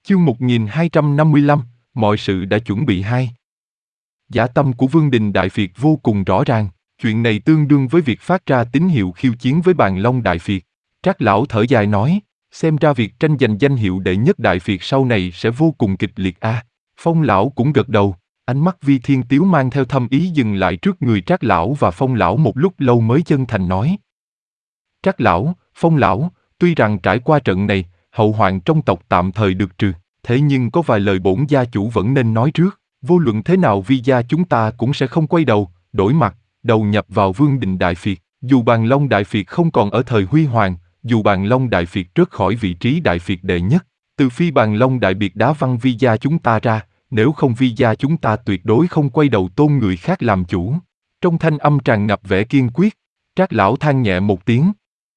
Chương 1255, mọi sự đã chuẩn bị hai. Dã tâm của Vương Đình Đại Việt vô cùng rõ ràng, chuyện này tương đương với việc phát ra tín hiệu khiêu chiến với Bàn Long Đại Việt. Trác lão thở dài nói, xem ra việc tranh giành danh hiệu đệ nhất Đại Việt sau này sẽ vô cùng kịch liệt a. Phong lão cũng gật đầu, ánh mắt Vi Thiên Tiếu mang theo thâm ý dừng lại trước người Trác lão và Phong lão một lúc lâu mới chân thành nói. Trác lão, Phong lão, tuy rằng trải qua trận này, hậu hoạn trong tộc tạm thời được trừ, thế nhưng có vài lời bổn gia chủ vẫn nên nói trước, vô luận thế nào Vi gia chúng ta cũng sẽ không quay đầu, đổi mặt, đầu nhập vào Vương Đình Đại Việt, dù Bàn Long Đại Việt không còn ở thời huy hoàng, dù Bàn Long Đại Việt rớt khỏi vị trí Đại Việt đệ nhất, từ phi Bàn Long Đại Biệt đá văng Vi gia chúng ta ra, nếu không Vi gia chúng ta tuyệt đối không quay đầu tôn người khác làm chủ. Trong thanh âm tràn ngập vẻ kiên quyết, Trác lão than nhẹ một tiếng.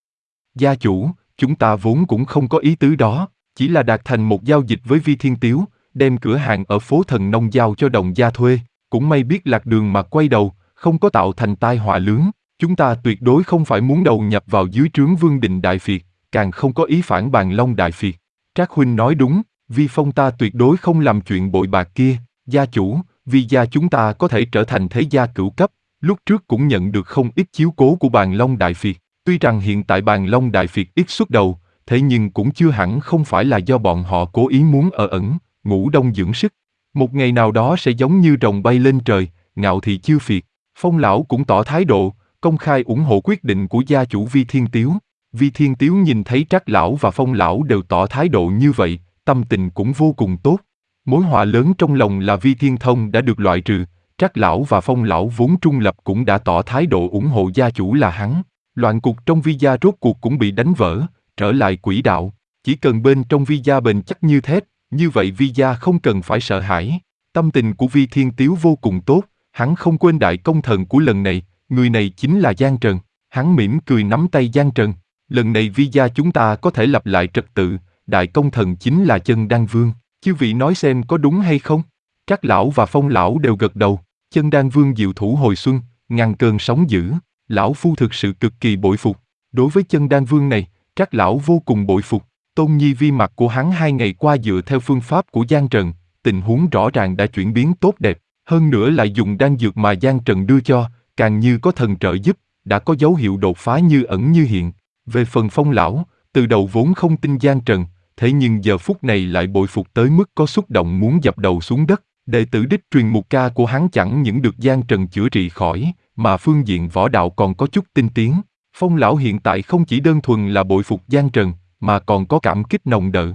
Gia chủ, chúng ta vốn cũng không có ý tứ đó, chỉ là đạt thành một giao dịch với Vi Thiên Tiếu, đem cửa hàng ở phố Thần Nông giao cho Đồng gia thuê, cũng may biết lạc đường mà quay đầu, không có tạo thành tai họa lớn. Chúng ta tuyệt đối không phải muốn đầu nhập vào dưới trướng Vương Đình Đại Việt, càng không có ý phản Bàn Long Đại Việt. Trác huynh nói đúng, Vi Phong ta tuyệt đối không làm chuyện bội bạc kia. Gia chủ, Vi gia chúng ta có thể trở thành thế gia cửu cấp, lúc trước cũng nhận được không ít chiếu cố của Bàn Long Đại Việt. Tuy rằng hiện tại Bàn Long Đại Việt ít xuất đầu, thế nhưng cũng chưa hẳn không phải là do bọn họ cố ý muốn ở ẩn, ngủ đông dưỡng sức. Một ngày nào đó sẽ giống như rồng bay lên trời, ngạo thị chư Việt. Phong lão cũng tỏ thái độ, công khai ủng hộ quyết định của gia chủ Vi Thiên Tiếu. Vi Thiên Tiếu nhìn thấy Trác lão và Phong lão đều tỏ thái độ như vậy, tâm tình cũng vô cùng tốt. Mối họa lớn trong lòng là Vi Thiên Thông đã được loại trừ, Trác lão và Phong lão vốn trung lập cũng đã tỏ thái độ ủng hộ gia chủ là hắn. Loạn cục trong Vi gia rốt cuộc cũng bị đánh vỡ, trở lại quỹ đạo. Chỉ cần bên trong Vi gia bền chắc như thép, như vậy Vi gia không cần phải sợ hãi. Tâm tình của Vi Thiên Tiếu vô cùng tốt, hắn không quên đại công thần của lần này, người này chính là Giang Trần. Hắn mỉm cười nắm tay Giang Trần. Lần này Vi gia chúng ta có thể lập lại trật tự, đại công thần chính là Chân Đan Vương. Chư vị nói xem có đúng hay không? Trác lão và Phong lão đều gật đầu. Chân Đan Vương diệu thủ hồi xuân, ngăn cơn sóng dữ. Lão phu thực sự cực kỳ bội phục. Đối với Chân Đan Vương này, Trác lão vô cùng bội phục. Tôn nhi vi mặt của hắn 2 ngày qua dựa theo phương pháp của Giang Trần, tình huống rõ ràng đã chuyển biến tốt đẹp. Hơn nữa lại dùng đan dược mà Giang Trần đưa cho, càng như có thần trợ giúp, đã có dấu hiệu đột phá như ẩn như hiện. Về phần Phong lão, từ đầu vốn không tin Giang Trần, thế nhưng giờ phút này lại bội phục tới mức có xúc động muốn dập đầu xuống đất. Đệ tử đích truyền một ca của hắn chẳng những được Giang Trần chữa trị khỏi, mà phương diện võ đạo còn có chút tinh tiến. Phong lão hiện tại không chỉ đơn thuần là bội phục Giang Trần, mà còn có cảm kích nồng đậm.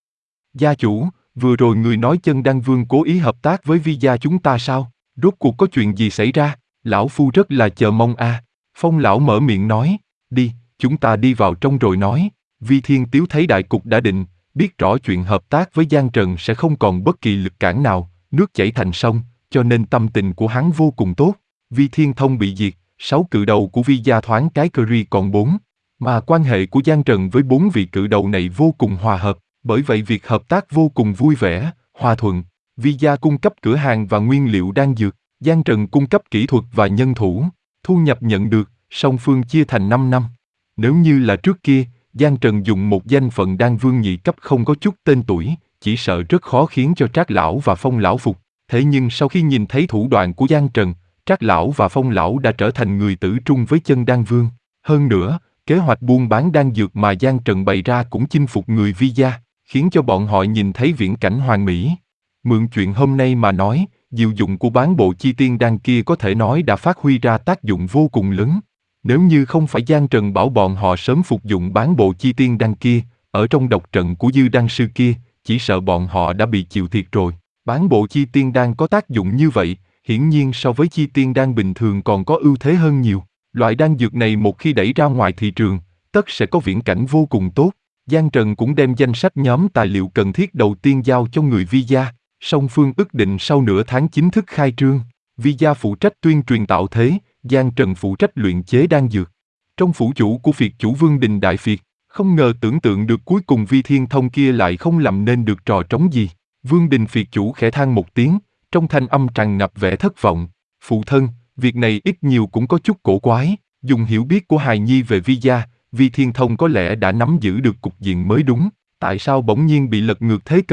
Gia chủ, vừa rồi người nói Chân Đan Vương cố ý hợp tác với Vi gia chúng ta sao? Rốt cuộc có chuyện gì xảy ra? Lão phu rất là chờ mong a. Phong lão mở miệng nói, đi, chúng ta đi vào trong rồi nói. Vi Thiên Tiếu thấy đại cục đã định, biết rõ chuyện hợp tác với Giang Trần sẽ không còn bất kỳ lực cản nào, nước chảy thành sông, cho nên tâm tình của hắn vô cùng tốt. Vi Thiên Thông bị diệt, 6 cự đầu của Vi gia thoáng cái curry còn 4, mà quan hệ của Giang Trần với 4 vị cự đầu này vô cùng hòa hợp, bởi vậy việc hợp tác vô cùng vui vẻ, hòa thuận. Vi gia cung cấp cửa hàng và nguyên liệu đan dược, Giang Trần cung cấp kỹ thuật và nhân thủ, thu nhập nhận được, song phương chia thành 5 năm. Nếu như là trước kia, Giang Trần dùng một danh phận đan vương nhị cấp không có chút tên tuổi, chỉ sợ rất khó khiến cho Trác lão và Phong lão phục. Thế nhưng sau khi nhìn thấy thủ đoạn của Giang Trần, Trác lão và Phong lão đã trở thành người tử trung với Chân Đan Vương. Hơn nữa, kế hoạch buôn bán đan dược mà Giang Trần bày ra cũng chinh phục người Vi gia, khiến cho bọn họ nhìn thấy viễn cảnh hoàn mỹ. Mượn chuyện hôm nay mà nói, diệu dụng của bán bộ chi tiên đan kia có thể nói đã phát huy ra tác dụng vô cùng lớn. Nếu như không phải Giang Trần bảo bọn họ sớm phục dụng bán bộ chi tiên đan kia, ở trong độc trận của Dư đan sư kia, chỉ sợ bọn họ đã bị chịu thiệt rồi. Bán bộ chi tiên đan có tác dụng như vậy, hiển nhiên so với chi tiên đan bình thường còn có ưu thế hơn nhiều. Loại đan dược này một khi đẩy ra ngoài thị trường, tất sẽ có viễn cảnh vô cùng tốt. Giang Trần cũng đem danh sách nhóm tài liệu cần thiết đầu tiên giao cho người Vi gia, song phương ước định sau nửa tháng chính thức khai trương. Vi gia phụ trách tuyên truyền tạo thế, Giang Trần phụ trách luyện chế đan dược. Trong phủ chủ của Việt chủ Vương Đình Đại Việt, không ngờ tưởng tượng được cuối cùng Vi Thiên Thông kia lại không làm nên được trò trống gì. Vương Đình Việt chủ khẽ than một tiếng, trong thanh âm tràn ngập vẻ thất vọng. Phụ thân, việc này ít nhiều cũng có chút cổ quái. Dùng hiểu biết của hài nhi về Vi gia, Vi Thiên Thông có lẽ đã nắm giữ được cục diện mới đúng. Tại sao bỗng nhiên bị lật ngược thế cờ?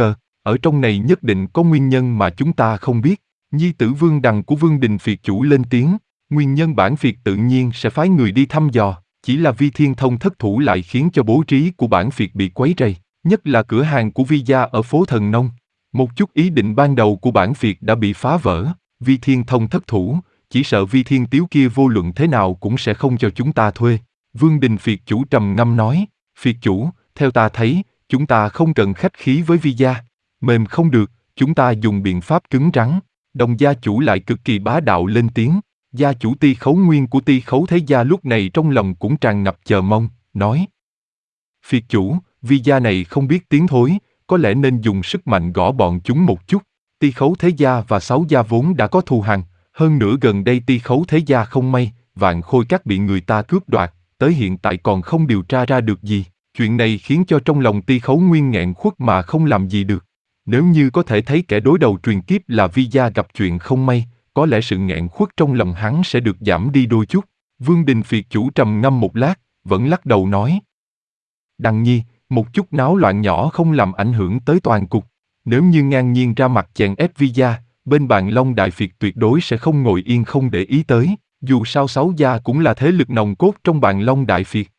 ở trong này nhất định có nguyên nhân mà chúng ta không biết. Nhi tử Vương Đằng của Vương Đình Phiệt chủ lên tiếng, nguyên nhân bản Phiệt tự nhiên sẽ phái người đi thăm dò, chỉ là Vi Thiên Thông thất thủ lại khiến cho bố trí của bản Phiệt bị quấy rầy, nhất là cửa hàng của Vi gia ở phố Thần Nông. Một chút ý định ban đầu của bản Phiệt đã bị phá vỡ, Vi Thiên Thông thất thủ, chỉ sợ Vi Thiên Tiếu kia vô luận thế nào cũng sẽ không cho chúng ta thuê. Vương Đình Phiệt chủ trầm ngâm nói, Phiệt chủ, theo ta thấy, chúng ta không cần khách khí với Vi gia, mềm không được, chúng ta dùng biện pháp cứng rắn. Đồng gia chủ lại cực kỳ bá đạo lên tiếng, gia chủ Ti Khấu Nguyên của Ti Khấu Thế gia lúc này trong lòng cũng tràn ngập chờ mong, nói. Phiệt chủ, Vi gia này không biết tiến thối, có lẽ nên dùng sức mạnh gõ bọn chúng một chút. Ti Khấu Thế gia và Sáu gia vốn đã có thù hằn, hơn nữa gần đây Ti Khấu Thế gia không may, Vạn Khôi Các bị người ta cướp đoạt, tới hiện tại còn không điều tra ra được gì. Chuyện này khiến cho trong lòng Ti Khấu Nguyên nghẹn khuất mà không làm gì được. Nếu như có thể thấy kẻ đối đầu truyền kiếp là Vi gia gặp chuyện không may, có lẽ sự nghẹn khuất trong lòng hắn sẽ được giảm đi đôi chút. Vương Đình Phiệt chủ trầm ngâm một lát, vẫn lắc đầu nói. Đằng nhi, một chút náo loạn nhỏ không làm ảnh hưởng tới toàn cục. Nếu như ngang nhiên ra mặt chèn ép Vi gia, bên Bàn Long Đại Phiệt tuyệt đối sẽ không ngồi yên không để ý tới. Dù sao Sáu gia cũng là thế lực nòng cốt trong Bàn Long Đại Phiệt.